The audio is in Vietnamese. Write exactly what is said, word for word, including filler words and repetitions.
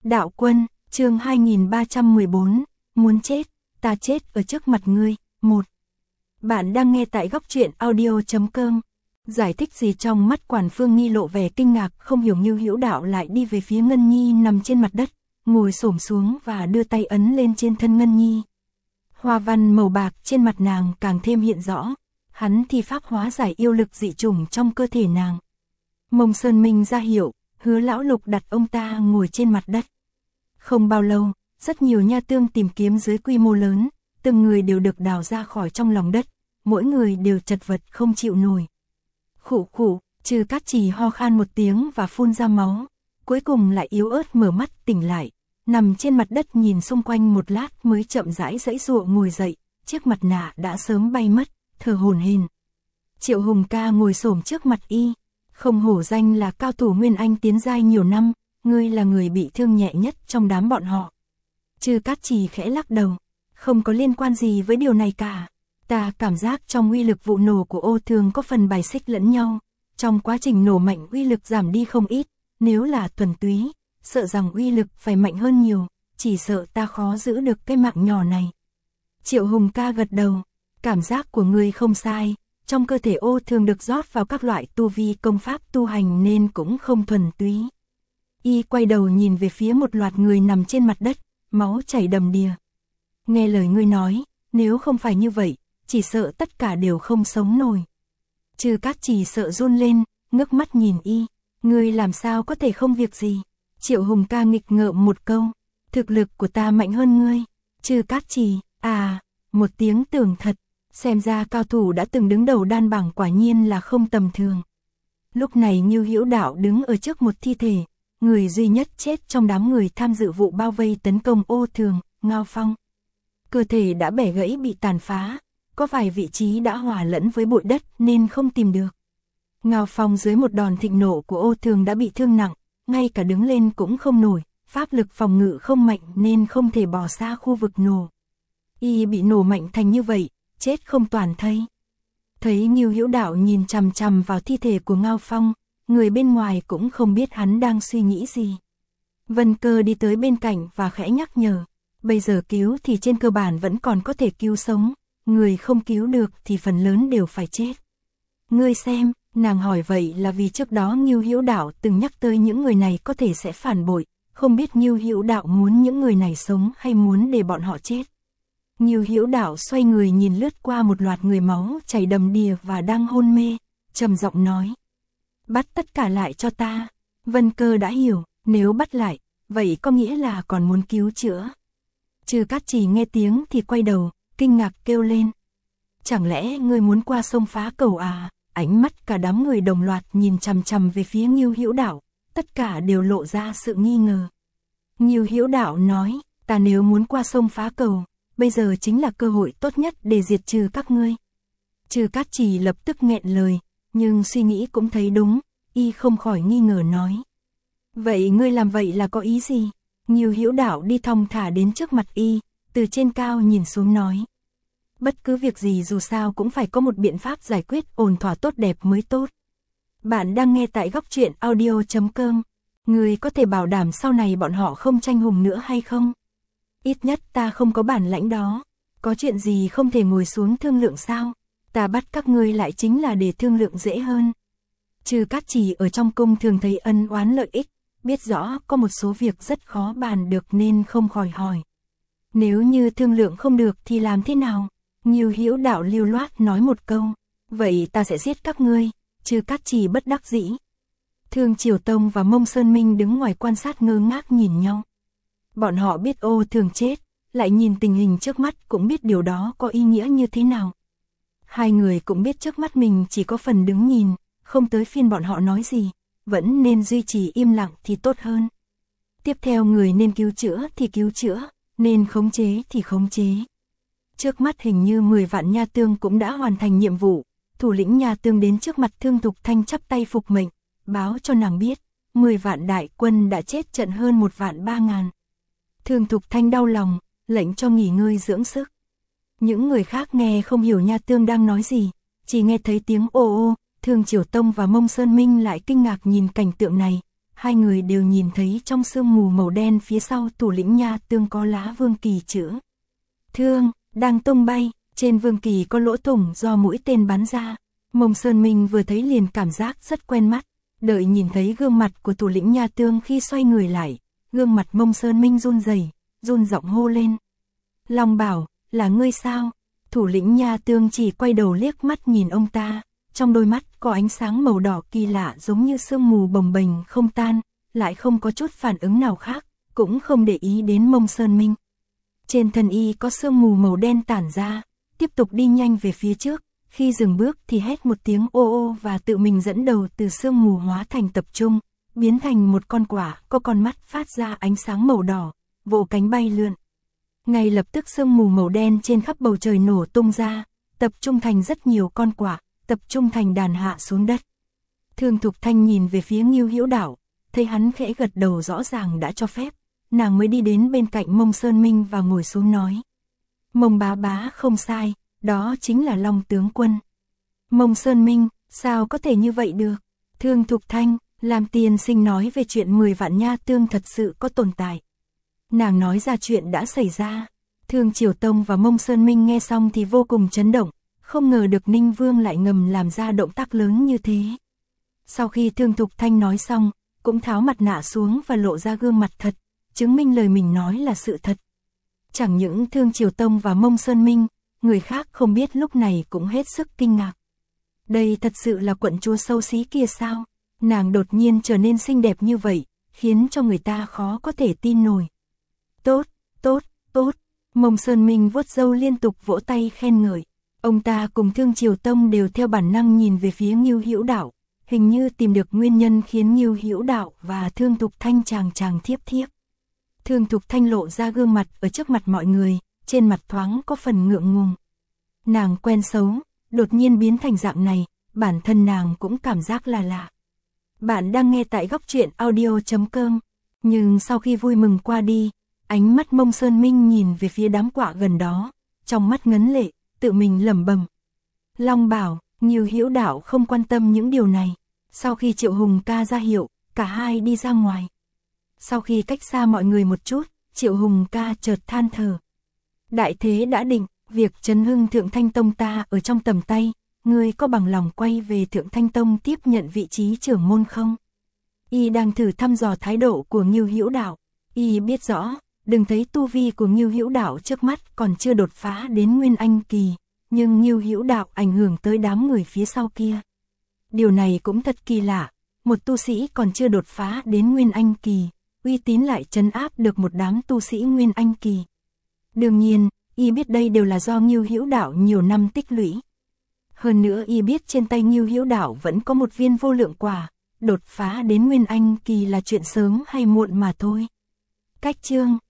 Đạo Quân, chương hai nghìn ba trăm mười bốn, muốn chết, ta chết ở trước mặt ngươi. Một. Bạn đang nghe tại góc truyện audio chấm com. Giải thích gì trong mắt Quản Phương Nghi lộ vẻ kinh ngạc, không hiểu Ngưu Hữu Đạo lại đi về phía Ngân Nhi nằm trên mặt đất, ngồi xổm xuống và đưa tay ấn lên trên thân Ngân Nhi. Hoa văn màu bạc trên mặt nàng càng thêm hiện rõ, hắn thi pháp hóa giải yêu lực dị chủng trong cơ thể nàng. Mông Sơn Minh ra hiệu, Hứa lão Lục đặt ông ta ngồi trên mặt đất. Không bao lâu, rất nhiều nha tương tìm kiếm dưới quy mô lớn, từng người đều được đào ra khỏi trong lòng đất, mỗi người đều chật vật không chịu nổi. Khụ khụ, Trừ Cát Trì ho khan một tiếng và phun ra máu, cuối cùng lại yếu ớt mở mắt tỉnh lại, nằm trên mặt đất nhìn xung quanh một lát mới chậm rãi giãy giụa ngồi dậy, chiếc mặt nạ đã sớm bay mất, thở hổn hển. Triệu Hùng ca ngồi xổm trước mặt y, không hổ danh là cao thủ Nguyên Anh tiến giai nhiều năm, ngươi là người bị thương nhẹ nhất trong đám bọn họ. Trừ Cát Trì khẽ lắc đầu, không có liên quan gì với điều này cả. Ta cảm giác trong uy lực vụ nổ của ô thường có phần bài xích lẫn nhau, trong quá trình nổ mạnh uy lực giảm đi không ít, nếu là thuần túy, sợ rằng uy lực phải mạnh hơn nhiều, chỉ sợ ta khó giữ được cái mạng nhỏ này. Triệu Hùng ca gật đầu, cảm giác của ngươi không sai, trong cơ thể ô thường được rót vào các loại tu vi công pháp tu hành nên cũng không thuần túy. Y quay đầu nhìn về phía một loạt người nằm trên mặt đất, máu chảy đầm đìa. Nghe lời ngươi nói, nếu không phải như vậy, chỉ sợ tất cả đều không sống nổi. Trừ Cát Trì sợ run lên, ngước mắt nhìn y, ngươi làm sao có thể không việc gì. Triệu Hùng ca nghịch ngợm một câu, thực lực của ta mạnh hơn ngươi. Trừ Cát Trì, à, một tiếng tưởng thật, xem ra cao thủ đã từng đứng đầu đan bảng quả nhiên là không tầm thường. Lúc này Ngưu Hữu Đạo đứng ở trước một thi thể, người duy nhất chết trong đám người tham dự vụ bao vây tấn công ô thường, Ngao Phong. Cơ thể đã bẻ gãy bị tàn phá, có vài vị trí đã hòa lẫn với bụi đất nên không tìm được. Ngao Phong dưới một đòn thịnh nộ của ô thường đã bị thương nặng, ngay cả đứng lên cũng không nổi, pháp lực phòng ngự không mạnh nên không thể bỏ xa khu vực nổ. Y bị nổ mạnh thành như vậy, chết không toàn thây. Thấy Ngưu Hữu Đạo nhìn chằm chằm vào thi thể của Ngao Phong, người bên ngoài cũng không biết hắn đang suy nghĩ gì. Vân Cơ đi tới bên cạnh và khẽ nhắc nhở, bây giờ cứu thì trên cơ bản vẫn còn có thể cứu sống, người không cứu được thì phần lớn đều phải chết. Ngươi xem, nàng hỏi vậy là vì trước đó Ngưu Hữu Đạo từng nhắc tới những người này có thể sẽ phản bội, không biết Ngưu Hữu Đạo muốn những người này sống hay muốn để bọn họ chết. Ngưu Hữu Đạo xoay người nhìn lướt qua một loạt người máu chảy đầm đìa và đang hôn mê, trầm giọng nói, bắt tất cả lại cho ta. Vân Cơ đã hiểu, nếu bắt lại, vậy có nghĩa là còn muốn cứu chữa. Trừ Cát Trì nghe tiếng thì quay đầu, kinh ngạc kêu lên, chẳng lẽ ngươi muốn qua sông phá cầu à? Ánh mắt cả đám người đồng loạt nhìn chằm chằm về phía Ngưu Hữu Đạo, tất cả đều lộ ra sự nghi ngờ. Ngưu Hữu Đạo nói, ta nếu muốn qua sông phá cầu, bây giờ chính là cơ hội tốt nhất để diệt trừ các ngươi. Trừ Cát Trì lập tức nghẹn lời, nhưng suy nghĩ cũng thấy đúng, y không khỏi nghi ngờ nói, vậy ngươi làm vậy là có ý gì? Ngưu Hữu Đạo đi thong thả đến trước mặt y, từ trên cao nhìn xuống nói, bất cứ việc gì dù sao cũng phải có một biện pháp giải quyết ổn thỏa tốt đẹp mới tốt. Bạn đang nghe tại góc truyện audio chấm com. Ngươi có thể bảo đảm sau này bọn họ không tranh hùng nữa hay không? Ít nhất ta không có bản lãnh đó. Có chuyện gì không thể ngồi xuống thương lượng sao? Ta bắt các ngươi lại chính là để thương lượng dễ hơn. Trừ Cát Trì ở trong cung thường thấy ân oán lợi ích, biết rõ có một số việc rất khó bàn được nên không khỏi hỏi. Nếu như thương lượng không được thì làm thế nào? Ngưu Hữu Đạo lưu loát nói một câu, vậy ta sẽ giết các ngươi. Trừ Cát Trì bất đắc dĩ. Thương Triều Tông và Mông Sơn Minh đứng ngoài quan sát ngơ ngác nhìn nhau. Bọn họ biết ô thường chết, lại nhìn tình hình trước mắt cũng biết điều đó có ý nghĩa như thế nào. Hai người cũng biết trước mắt mình chỉ có phần đứng nhìn, không tới phiên bọn họ nói gì, vẫn nên duy trì im lặng thì tốt hơn. Tiếp theo người nên cứu chữa thì cứu chữa, nên khống chế thì khống chế. Trước mắt hình như mười vạn nha tương cũng đã hoàn thành nhiệm vụ, thủ lĩnh nha tương đến trước mặt Thương Thục Thanh chắp tay phục mệnh, báo cho nàng biết, mười vạn đại quân đã chết trận hơn một vạn ba ngàn. Thương Thục Thanh đau lòng, lệnh cho nghỉ ngơi dưỡng sức. Những người khác nghe không hiểu nha tương đang nói gì, chỉ nghe thấy tiếng ô ô, Thương Triều Tông và Mông Sơn Minh lại kinh ngạc nhìn cảnh tượng này, hai người đều nhìn thấy trong sương mù màu đen phía sau thủ lĩnh Nha Tương có lá vương kỳ chữ thương đang tung bay, trên vương kỳ có lỗ thủng do mũi tên bắn ra. Mông Sơn Minh vừa thấy liền cảm giác rất quen mắt, đợi nhìn thấy gương mặt của thủ lĩnh Nha Tương khi xoay người lại, gương mặt Mông Sơn Minh run rẩy, run giọng hô lên. Long Bảo, là ngươi sao? Thủ lĩnh Nha Tương chỉ quay đầu liếc mắt nhìn ông ta, trong đôi mắt có ánh sáng màu đỏ kỳ lạ giống như sương mù bồng bềnh không tan, lại không có chút phản ứng nào khác, cũng không để ý đến Mông Sơn Minh. Trên thân y có sương mù màu đen tản ra, tiếp tục đi nhanh về phía trước, khi dừng bước thì hét một tiếng ô ô và tự mình dẫn đầu từ sương mù hóa thành tập trung, biến thành một con quả có con mắt phát ra ánh sáng màu đỏ, vỗ cánh bay lượn. Ngay lập tức sương mù màu đen trên khắp bầu trời nổ tung ra, tập trung thành rất nhiều con quả, tập trung thành đàn hạ xuống đất. Thương Thục Thanh nhìn về phía Ngưu Hữu Đạo, thấy hắn khẽ gật đầu rõ ràng đã cho phép, nàng mới đi đến bên cạnh Mông Sơn Minh và ngồi xuống nói. Mông bá bá không sai, đó chính là Long tướng quân. Mông Sơn Minh, sao có thể như vậy được? Thương Thục Thanh, làm tiên sinh nói về chuyện mười vạn Nha Tương thật sự có tồn tại. Nàng nói ra chuyện đã xảy ra. Thương Triều Tông và Mông Sơn Minh nghe xong thì vô cùng chấn động, không ngờ được Ninh Vương lại ngầm làm ra động tác lớn như thế. Sau khi Thương Thục Thanh nói xong, cũng tháo mặt nạ xuống và lộ ra gương mặt thật, chứng minh lời mình nói là sự thật. Chẳng những Thương Triều Tông và Mông Sơn Minh, người khác không biết lúc này cũng hết sức kinh ngạc. Đây thật sự là quận chúa xấu xí kia sao? Nàng đột nhiên trở nên xinh đẹp như vậy, khiến cho người ta khó có thể tin nổi. Tốt, tốt, tốt. Mông Sơn Minh vuốt râu liên tục vỗ tay khen ngợi. Ông ta cùng Thương Triều Tông đều theo bản năng nhìn về phía Ngưu Hữu Đạo, hình như tìm được nguyên nhân khiến Ngưu Hữu Đạo và Thương Thục Thanh chàng chàng thiếp thiếp. Thương Thục Thanh lộ ra gương mặt ở trước mặt mọi người, trên mặt thoáng có phần ngượng ngùng. Nàng quen xấu, đột nhiên biến thành dạng này, bản thân nàng cũng cảm giác là lạ. Bạn đang nghe tại góc truyện audio chấm com, nhưng sau khi vui mừng qua đi, ánh mắt Mông Sơn Minh nhìn về phía đám quạ gần đó, trong mắt ngấn lệ, tự mình lẩm bẩm. Long Bảo, Ngưu Hữu Đạo không quan tâm những điều này. Sau khi Triệu Hùng ca ra hiệu, cả hai đi ra ngoài. Sau khi cách xa mọi người một chút, Triệu Hùng ca chợt than thở. Đại thế đã định, việc trấn hưng Thượng Thanh Tông ta ở trong tầm tay, ngươi có bằng lòng quay về Thượng Thanh Tông tiếp nhận vị trí trưởng môn không? Y đang thử thăm dò thái độ của Ngưu Hữu Đạo. Y biết rõ, đừng thấy tu vi của Ngưu Hữu Đạo trước mắt còn chưa đột phá đến Nguyên Anh kỳ, nhưng Ngưu Hữu Đạo ảnh hưởng tới đám người phía sau kia. Điều này cũng thật kỳ lạ, một tu sĩ còn chưa đột phá đến Nguyên Anh kỳ, uy tín lại trấn áp được một đám tu sĩ Nguyên Anh kỳ. Đương nhiên, y biết đây đều là do Ngưu Hữu Đạo nhiều năm tích lũy. Hơn nữa y biết trên tay Ngưu Hữu Đạo vẫn có một viên vô lượng quả, đột phá đến Nguyên Anh kỳ là chuyện sớm hay muộn mà thôi. Cách chương